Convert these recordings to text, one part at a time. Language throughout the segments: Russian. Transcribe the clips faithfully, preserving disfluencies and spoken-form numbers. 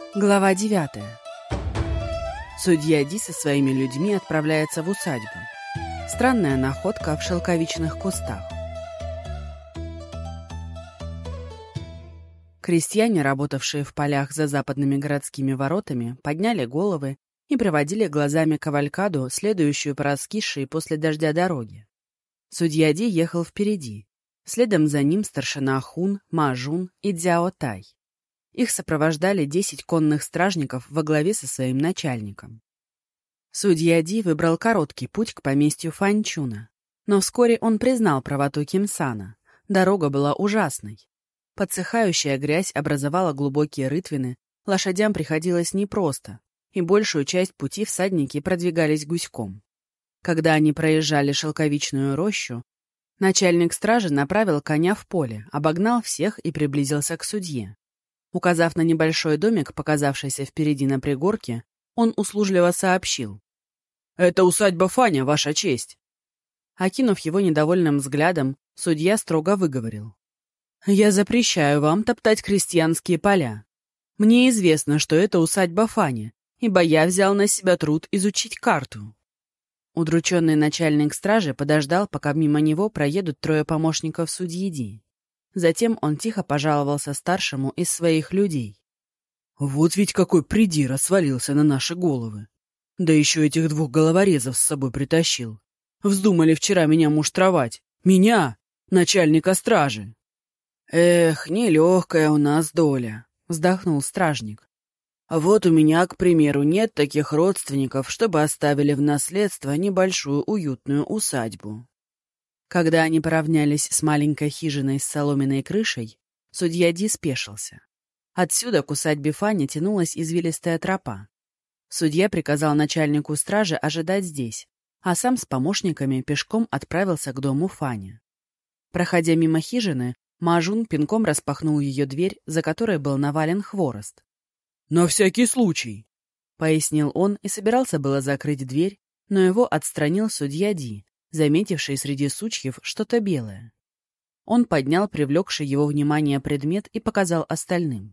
Глава девятая. Судья Ди со своими людьми отправляется в усадьбу. Странная находка в шелковичных кустах. Крестьяне, работавшие в полях за западными городскими воротами, подняли головы и проводили глазами кавалькаду, следующую по раскисшей после дождя дороге. Судья Ди ехал впереди. Следом за ним старшина Хун, Мажун и Дзяо Тай. Их сопровождали десять конных стражников во главе со своим начальником. Судья Ди выбрал короткий путь к поместью Фанчуна, но вскоре он признал правоту Кимсана. Дорога была ужасной. Подсыхающая грязь образовала глубокие рытвины, лошадям приходилось непросто, и большую часть пути всадники продвигались гуськом. Когда они проезжали шелковичную рощу, начальник стражи направил коня в поле, обогнал всех и приблизился к судье. Указав на небольшой домик, показавшийся впереди на пригорке, он услужливо сообщил: «Это усадьба Фаня, ваша честь!» Окинув его недовольным взглядом, судья строго выговорил: «Я запрещаю вам топтать крестьянские поля. Мне известно, что это усадьба Фаня, ибо я взял на себя труд изучить карту». Удрученный начальник стражи подождал, пока мимо него проедут трое помощников судьи Ди. Затем он тихо пожаловался старшему из своих людей. «Вот ведь какой придир свалился на наши головы! Да еще этих двух головорезов с собой притащил. Вздумали вчера меня муштровать. Меня, начальника стражи!» «Эх, нелегкая у нас доля», — вздохнул стражник. «Вот у меня, к примеру, нет таких родственников, чтобы оставили в наследство небольшую уютную усадьбу». Когда они поравнялись с маленькой хижиной с соломенной крышей, судья Ди спешился. Отсюда к усадьбе Фани тянулась извилистая тропа. Судья приказал начальнику стражи ожидать здесь, а сам с помощниками пешком отправился к дому Фани. Проходя мимо хижины, Мажун пинком распахнул ее дверь, за которой был навален хворост. «На всякий случай», — пояснил он и собирался было закрыть дверь, но его отстранил судья Ди, заметивший среди сучьев что-то белое. Он поднял привлекший его внимание предмет и показал остальным.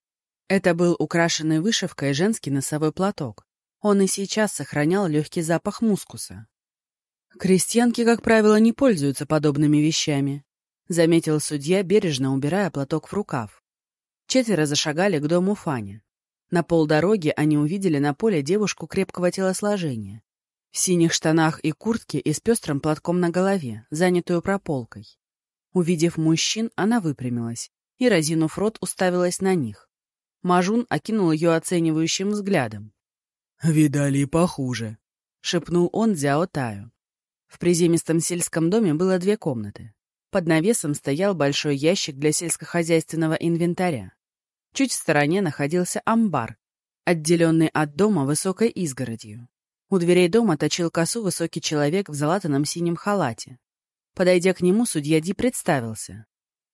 Это был украшенный вышивкой женский носовой платок. Он и сейчас сохранял легкий запах мускуса. «Крестьянки, как правило, не пользуются подобными вещами», — заметил судья, бережно убирая платок в рукав. Четверо зашагали к дому Фани. На полдороги они увидели на поле девушку крепкого телосложения, в синих штанах и куртке и с пестрым платком на голове, занятую прополкой. Увидев мужчин, она выпрямилась и, разинув рот, уставилась на них. Мажун окинул ее оценивающим взглядом. «Видали и похуже», — шепнул он Дзяо Таю. В приземистом сельском доме было две комнаты. Под навесом стоял большой ящик для сельскохозяйственного инвентаря. Чуть в стороне находился амбар, отделенный от дома высокой изгородью. У дверей дома точил косу высокий человек в залатанном синем халате. Подойдя к нему, судья Ди представился.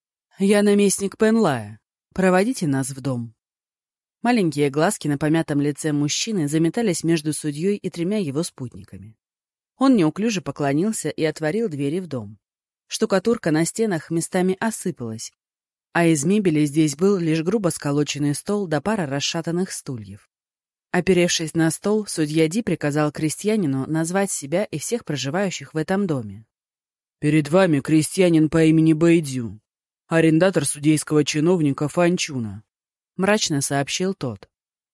«Я наместник Пенлая. Проводите нас в дом». Маленькие глазки на помятом лице мужчины заметались между судьей и тремя его спутниками. Он неуклюже поклонился и отворил двери в дом. Штукатурка на стенах местами осыпалась, а из мебели здесь был лишь грубо сколоченный стол да пара расшатанных стульев. Оперевшись на стол, судья Ди приказал крестьянину назвать себя и всех проживающих в этом доме. «Перед вами крестьянин по имени Бэйдзю, арендатор судейского чиновника Фанчуна», — мрачно сообщил тот.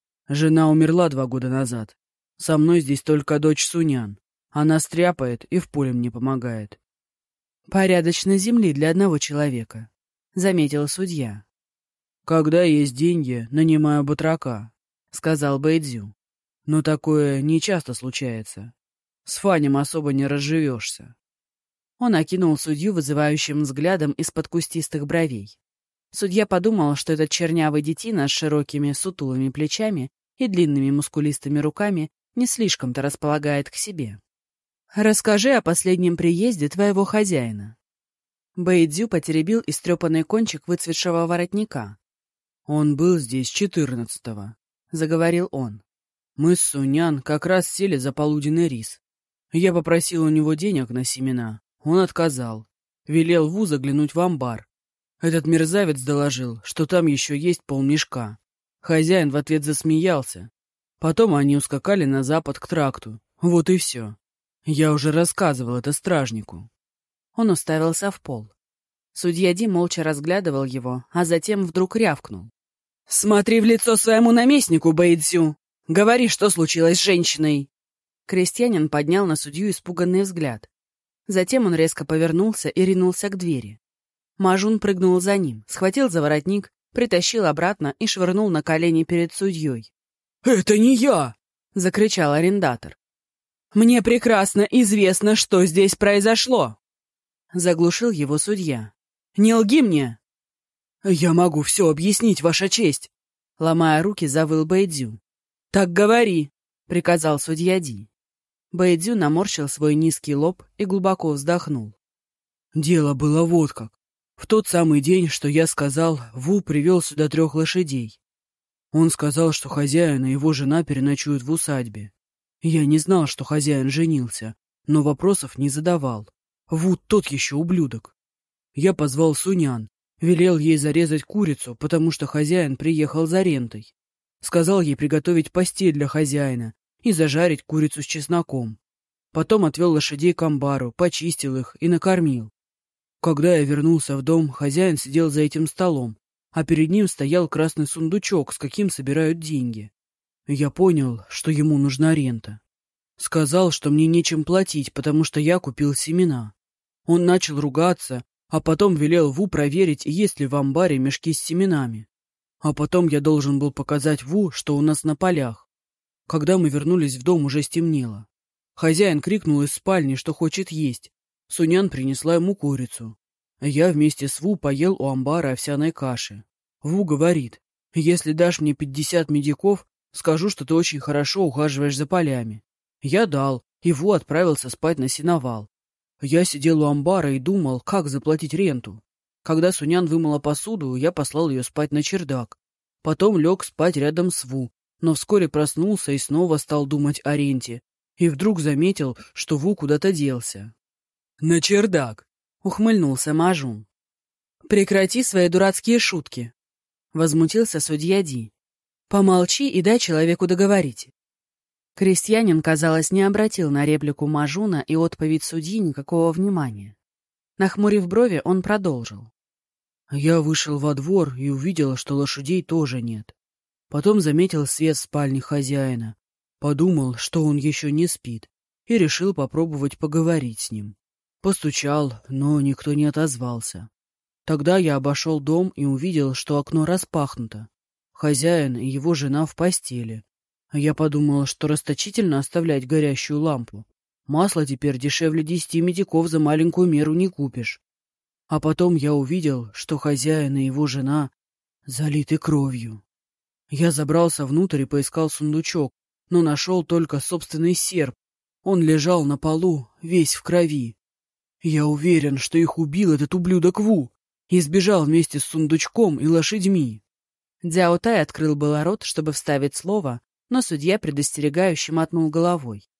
«Жена умерла два года назад. Со мной здесь только дочь Сунян. Она стряпает и в поле мне помогает». «Порядочно земли для одного человека», — заметил судья. «Когда есть деньги, нанимаю батрака», — сказал Бэйдзю. «Но такое нечасто случается. С Фанем особо не разживешься». Он окинул судью вызывающим взглядом из-под кустистых бровей. Судья подумал, что этот чернявый детина с широкими сутулыми плечами и длинными мускулистыми руками не слишком-то располагает к себе. «Расскажи о последнем приезде твоего хозяина». Бэйдзю потеребил истрепанный кончик выцветшего воротника. «Он был здесь четырнадцатого», — заговорил он. «Мы с Сунян как раз сели за полуденный рис. Я попросил у него денег на семена. Он отказал. Велел Ву заглянуть в амбар. Этот мерзавец доложил, что там еще есть полмешка. Хозяин в ответ засмеялся. Потом они ускакали на запад к тракту. Вот и все. Я уже рассказывал это стражнику. Он уставился в пол. Судья Ди молча разглядывал его, а затем вдруг рявкнул. «Смотри в лицо своему наместнику, Бэйдзю! Говори, что случилось с женщиной!» Крестьянин поднял на судью испуганный взгляд. Затем он резко повернулся и ринулся к двери. Мажун прыгнул за ним, схватил за воротник, притащил обратно и швырнул на колени перед судьей. «Это не я!» — закричал арендатор. «Мне прекрасно известно, что здесь произошло!» — заглушил его судья. «Не лги мне!» «Я могу все объяснить, Ваша честь!» — ломая руки, завыл Бэйдзю. «Так говори!» — приказал судья Ди. Бэйдзю наморщил свой низкий лоб и глубоко вздохнул. «Дело было вот как. В тот самый день, что я сказал, Ву привел сюда трех лошадей. Он сказал, что хозяин и его жена переночуют в усадьбе. Я не знал, что хозяин женился, но вопросов не задавал. Ву тот еще ублюдок. Я позвал Сунян, велел ей зарезать курицу, потому что хозяин приехал за рентой. Сказал ей приготовить постель для хозяина и зажарить курицу с чесноком. Потом отвел лошадей к амбару, почистил их и накормил. Когда я вернулся в дом, хозяин сидел за этим столом, а перед ним стоял красный сундучок, с каким собирают деньги. Я понял, что ему нужна рента. Сказал, что мне нечем платить, потому что я купил семена. Он начал ругаться, а потом велел Ву проверить, есть ли в амбаре мешки с семенами. А потом я должен был показать Ву, что у нас на полях. Когда мы вернулись в дом, уже стемнело. Хозяин крикнул из спальни, что хочет есть. Сунян принесла ему курицу. Я вместе с Ву поел у амбара овсяной каши. Ву говорит: «Если дашь мне пятьдесят медиков, скажу, что ты очень хорошо ухаживаешь за полями». Я дал, и Ву отправился спать на сеновал. Я сидел у амбара и думал, как заплатить ренту. Когда Сунян вымыла посуду, я послал ее спать на чердак. Потом лег спать рядом с Ву, но вскоре проснулся и снова стал думать о ренте. И вдруг заметил, что Ву куда-то делся. «На чердак!» — ухмыльнулся Мажун. «Прекрати свои дурацкие шутки!» — возмутился судья Ди. «Помолчи и дай человеку договорить». Крестьянин, казалось, не обратил на реплику Мажуна и отповедь судьи никакого внимания. Нахмурив брови, он продолжил. Я вышел во двор и увидел, что лошадей тоже нет. Потом заметил свет в спальне хозяина. Подумал, что он еще не спит, и решил попробовать поговорить с ним. Постучал, но никто не отозвался. Тогда я обошел дом и увидел, что окно распахнуто. Хозяин и его жена в постели. Я подумал, что расточительно оставлять горящую лампу. Масло теперь дешевле десяти медиков за маленькую меру не купишь. А потом я увидел, что хозяин и его жена залиты кровью. Я забрался внутрь и поискал сундучок, но нашел только собственный серп. Он лежал на полу, весь в крови. Я уверен, что их убил этот ублюдок Ву и сбежал вместе с сундучком и лошадьми. Дзяо Тай открыл было рот, чтобы вставить слово, но судья предостерегающе мотнул головой.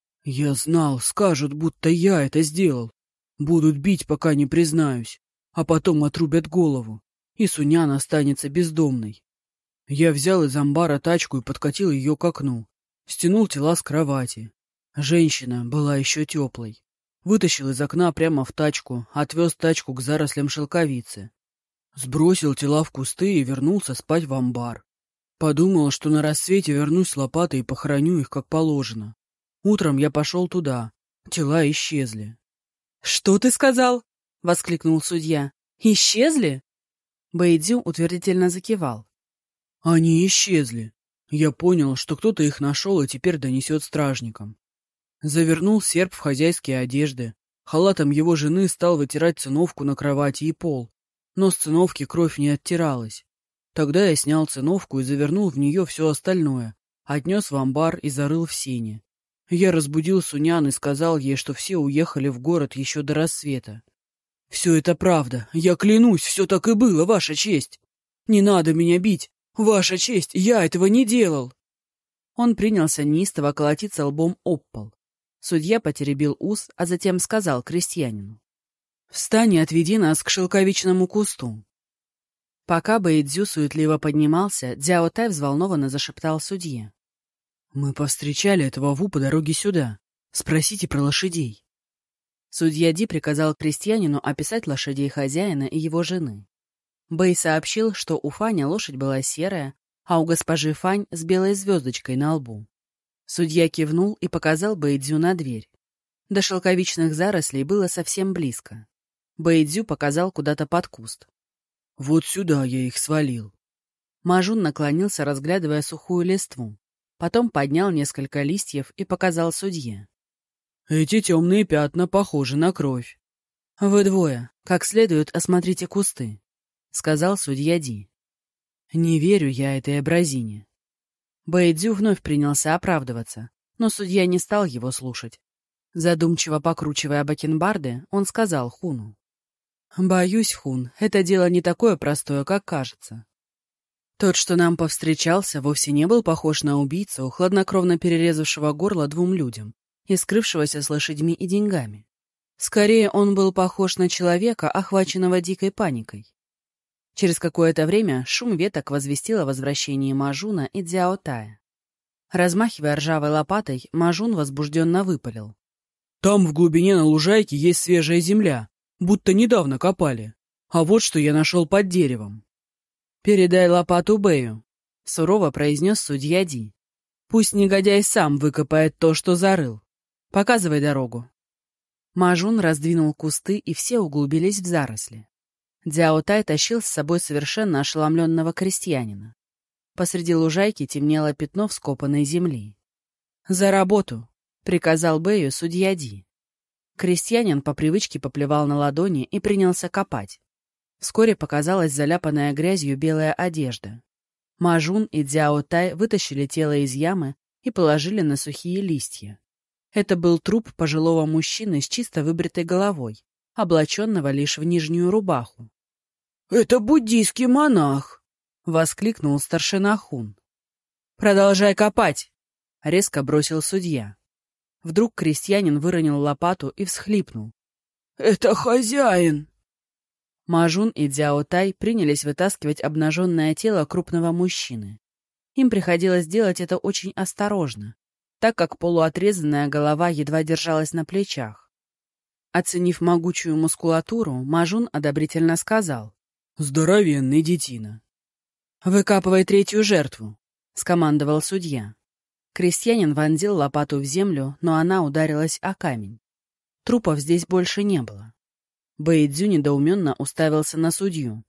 Я знал, скажут, будто я это сделал. Будут бить, пока не признаюсь, а потом отрубят голову, и Сунян останется бездомной. Я взял из амбара тачку и подкатил ее к окну, стянул тела с кровати. Женщина была еще теплой. Вытащил из окна прямо в тачку, отвез тачку к зарослям шелковицы. Сбросил тела в кусты и вернулся спать в амбар. Подумал, что на рассвете вернусь с лопатой и похороню их как положено. Утром я пошел туда. Тела исчезли. — Что ты сказал? — воскликнул судья. — Исчезли? Бэйдзю утвердительно закивал. — Они исчезли. Я понял, что кто-то их нашел и теперь донесет стражникам. Завернул серп в хозяйские одежды. Халатом его жены стал вытирать циновку на кровати и пол. Но с циновки кровь не оттиралась. Тогда я снял циновку и завернул в нее все остальное, отнес в амбар и зарыл в сене. Я разбудил Сунян и сказал ей, что все уехали в город еще до рассвета. «Все это правда. Я клянусь, все так и было, Ваша честь. Не надо меня бить. Ваша честь, я этого не делал». Он принялся неистово колотиться лбом об пол. Судья потеребил ус, а затем сказал крестьянину. «Встань и отведи нас к шелковичному кусту». Пока Бэйдзю суетливо поднимался, Дзяо Тай взволнованно зашептал судье. «Мы повстречали этого Ву по дороге сюда. Спросите про лошадей». Судья Ди приказал крестьянину описать лошадей хозяина и его жены. Бэй сообщил, что у Фаня лошадь была серая, а у госпожи Фань с белой звездочкой на лбу. Судья кивнул и показал Бэйдзю на дверь. До шелковичных зарослей было совсем близко. Бэйдзю показал куда-то под куст. «Вот сюда я их свалил». Мажун наклонился, разглядывая сухую листву. Потом поднял несколько листьев и показал судье. «Эти темные пятна похожи на кровь». «Вы двое, как следует осмотрите кусты», — сказал судья Ди. «Не верю я этой образине». Бэйдзю вновь принялся оправдываться, но судья не стал его слушать. Задумчиво покручивая бакенбарды, он сказал Хуну. «Боюсь, Хун, это дело не такое простое, как кажется. Тот, что нам повстречался, вовсе не был похож на убийцу, хладнокровно перерезавшего горло двум людям и скрывшегося с лошадьми и деньгами. Скорее, он был похож на человека, охваченного дикой паникой». Через какое-то время шум веток возвестил о возвращении Мажуна и Дзяо Тая. Размахивая ржавой лопатой, Мажун возбужденно выпалил. «Там в глубине на лужайке есть свежая земля, будто недавно копали. А вот что я нашел под деревом». «Передай лопату Бэю», — сурово произнес судья Ди. «Пусть негодяй сам выкопает то, что зарыл. Показывай дорогу». Мажун раздвинул кусты, и все углубились в заросли. Дзяо Тай тащил с собой совершенно ошеломленного крестьянина. Посреди лужайки темнело пятно вскопанной земли. «За работу!» — приказал Бэю судья Ди. Крестьянин по привычке поплевал на ладони и принялся копать. Вскоре показалась заляпанная грязью белая одежда. Мажун и Дзяо Тай вытащили тело из ямы и положили на сухие листья. Это был труп пожилого мужчины с чисто выбритой головой, облаченного лишь в нижнюю рубаху. «Это буддийский монах!» — воскликнул старшина Хун. «Продолжай копать!» — резко бросил судья. Вдруг крестьянин выронил лопату и всхлипнул. «Это хозяин!» Мажун и Дзяо Тай принялись вытаскивать обнаженное тело крупного мужчины. Им приходилось делать это очень осторожно, так как полуотрезанная голова едва держалась на плечах. Оценив могучую мускулатуру, Мажун одобрительно сказал. «Здоровенный детина». «Выкапывай третью жертву», — скомандовал судья. Крестьянин вонзил лопату в землю, но она ударилась о камень. Трупов здесь больше не было. Бэйдзю недоуменно уставился на судью.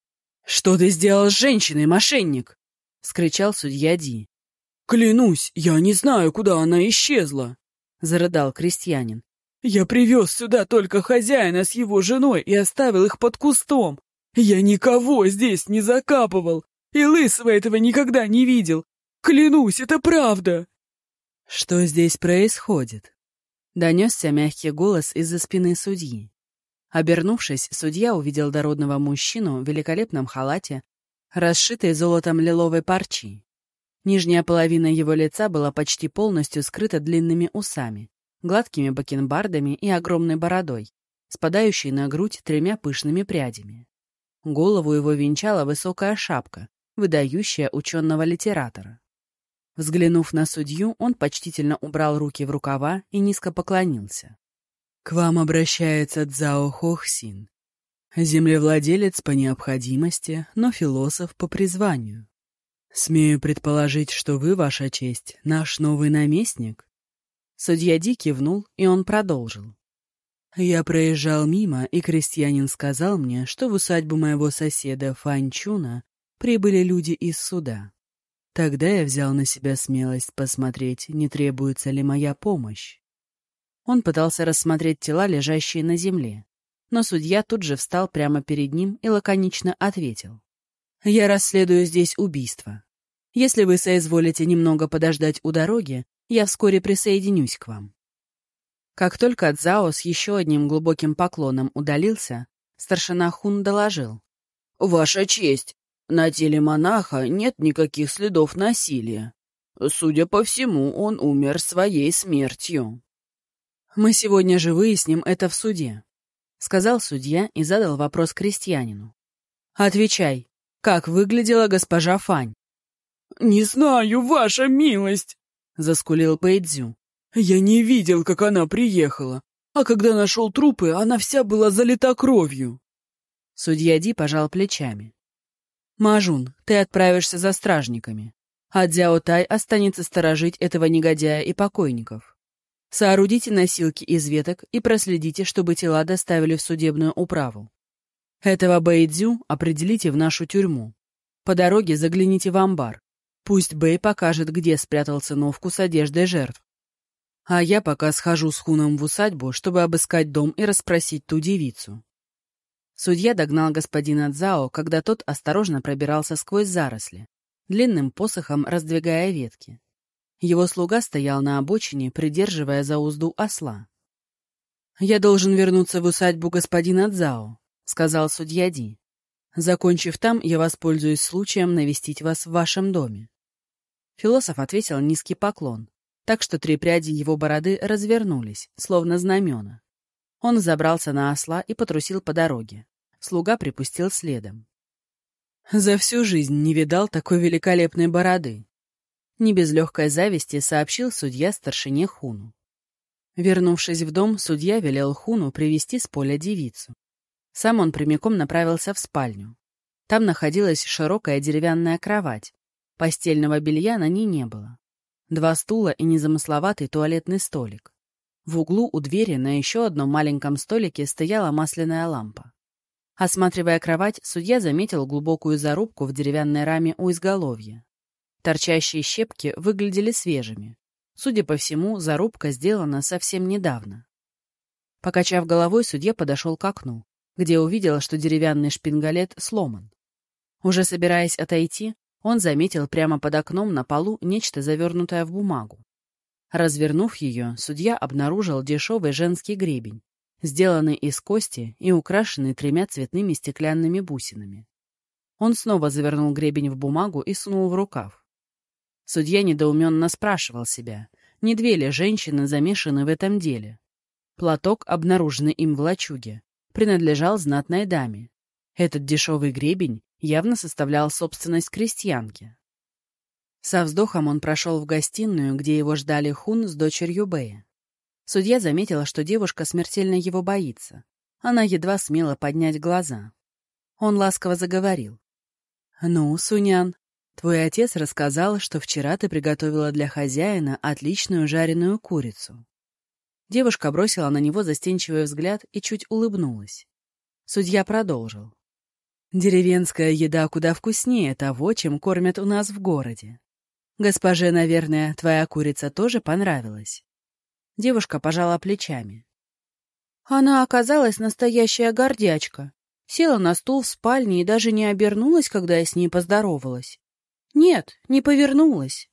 «Что ты сделал с женщиной, мошенник?» — скричал судья Ди. «Клянусь, я не знаю, куда она исчезла», — зарыдал крестьянин. «Я привез сюда только хозяина с его женой и оставил их под кустом. Я никого здесь не закапывал, и лысого этого никогда не видел. Клянусь, это правда!» «Что здесь происходит?» — донесся мягкий голос из-за спины судьи. Обернувшись, судья увидел дородного мужчину в великолепном халате, расшитой золотом лиловой парчи. Нижняя половина его лица была почти полностью скрыта длинными усами, гладкими бакенбардами и огромной бородой, спадающей на грудь тремя пышными прядями. Голову его венчала высокая шапка, выдающая ученого-литератора. Взглянув на судью, он почтительно убрал руки в рукава и низко поклонился. «К вам обращается Цзао Хохсин, землевладелец по необходимости, но философ по призванию. Смею предположить, что вы, ваша честь, наш новый наместник?» Судья Ди кивнул, и он продолжил. «Я проезжал мимо, и крестьянин сказал мне, что в усадьбу моего соседа Фанчуна прибыли люди из суда. Тогда я взял на себя смелость посмотреть, не требуется ли моя помощь». Он пытался рассмотреть тела, лежащие на земле, но судья тут же встал прямо перед ним и лаконично ответил. «Я расследую здесь убийство. Если вы соизволите немного подождать у дороги, я вскоре присоединюсь к вам». Как только Цзао с еще одним глубоким поклоном удалился, старшина Хун доложил. «Ваша честь, на теле монаха нет никаких следов насилия. Судя по всему, он умер своей смертью». «Мы сегодня же выясним это в суде», — сказал судья и задал вопрос крестьянину. «Отвечай, Как выглядела госпожа Фань?» «Не знаю, ваша милость!» — заскулил Бэйдзю. «Я не видел, как она приехала, а когда нашел трупы, она вся была залита кровью». Судья Ди пожал плечами. «Мажун, ты отправишься за стражниками, а Дзяо Тай останется сторожить этого негодяя и покойников. Соорудите носилки из веток и проследите, чтобы тела доставили в судебную управу. Этого Бэйдзю определите в нашу тюрьму. По дороге загляните в амбар. Пусть Бэй покажет, где спрятал циновку с одеждой жертв. А я пока схожу с Хуном в усадьбу, чтобы обыскать дом и расспросить ту девицу». Судья догнал господина Цзао, когда тот осторожно пробирался сквозь заросли, длинным посохом раздвигая ветки. Его слуга стоял на обочине, придерживая за узду осла. «Я должен вернуться в усадьбу господина Цзао», — сказал судья Ди. «Закончив там, я воспользуюсь случаем навестить вас в вашем доме». Философ ответил низкий поклон, так что три пряди его бороды развернулись, словно знамена. Он забрался на осла и потрусил по дороге. Слуга припустил следом. «За всю жизнь не видал такой великолепной бороды», — не без легкой зависти сообщил судья старшине Хуну. Вернувшись в дом, судья велел Хуну привести с поля девицу. Сам он прямиком направился в спальню. Там находилась широкая деревянная кровать. Постельного белья на ней не было. Два стула и незамысловатый туалетный столик. В углу у двери на еще одном маленьком столике стояла масляная лампа. Осматривая кровать, судья заметил глубокую зарубку в деревянной раме у изголовья. Торчащие щепки выглядели свежими. Судя по всему, зарубка сделана совсем недавно. Покачав головой, судья подошел к окну, где увидел, что деревянный шпингалет сломан. Уже собираясь отойти, он заметил прямо под окном на полу нечто завернутое в бумагу. Развернув ее, судья обнаружил дешевый женский гребень, сделанный из кости и украшенный тремя цветными стеклянными бусинами. Он снова завернул гребень в бумагу и сунул в рукав. Судья недоуменно спрашивал себя, не две ли женщины замешаны в этом деле. Платок, обнаруженный им в лачуге, принадлежал знатной даме. Этот дешевый гребень явно составлял собственность крестьянки. Со вздохом он прошел в гостиную, где его ждали Хун с дочерью Бэя. Судья заметила, что девушка смертельно его боится. Она едва смела поднять глаза. Он ласково заговорил. «Ну, Сунян, твой отец рассказал, что вчера ты приготовила для хозяина отличную жареную курицу». Девушка бросила на него застенчивый взгляд и чуть улыбнулась. Судья продолжил. «Деревенская еда куда вкуснее того, чем кормят у нас в городе. Госпоже, наверное, твоя курица тоже понравилась». Девушка пожала плечами. «Она оказалась настоящая гордячка. Села на стул в спальне и даже не обернулась, когда я с ней поздоровалась. Нет, не повернулась».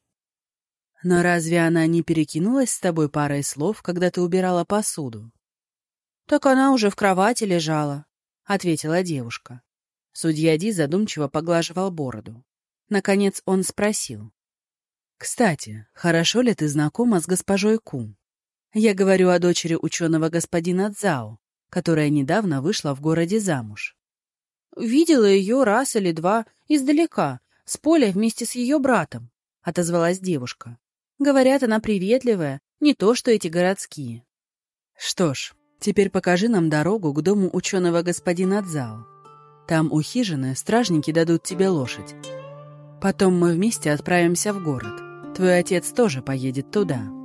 «Но разве она не перекинулась с тобой парой слов, когда ты убирала посуду?» «Так она уже в кровати лежала», — ответила девушка. Судья Ди задумчиво поглаживал бороду. Наконец он спросил. «Кстати, хорошо ли ты знакома с госпожой Ку? Я говорю о дочери ученого господина Цзао, которая недавно вышла в городе замуж». «Видела ее раз или два издалека, с поля вместе с ее братом», — отозвалась девушка. «Говорят, она приветливая, не то что эти городские». «Что ж, теперь покажи нам дорогу к дому ученого господина Цзао. Там у хижины стражники дадут тебе лошадь. Потом мы вместе отправимся в город. Твой отец тоже поедет туда».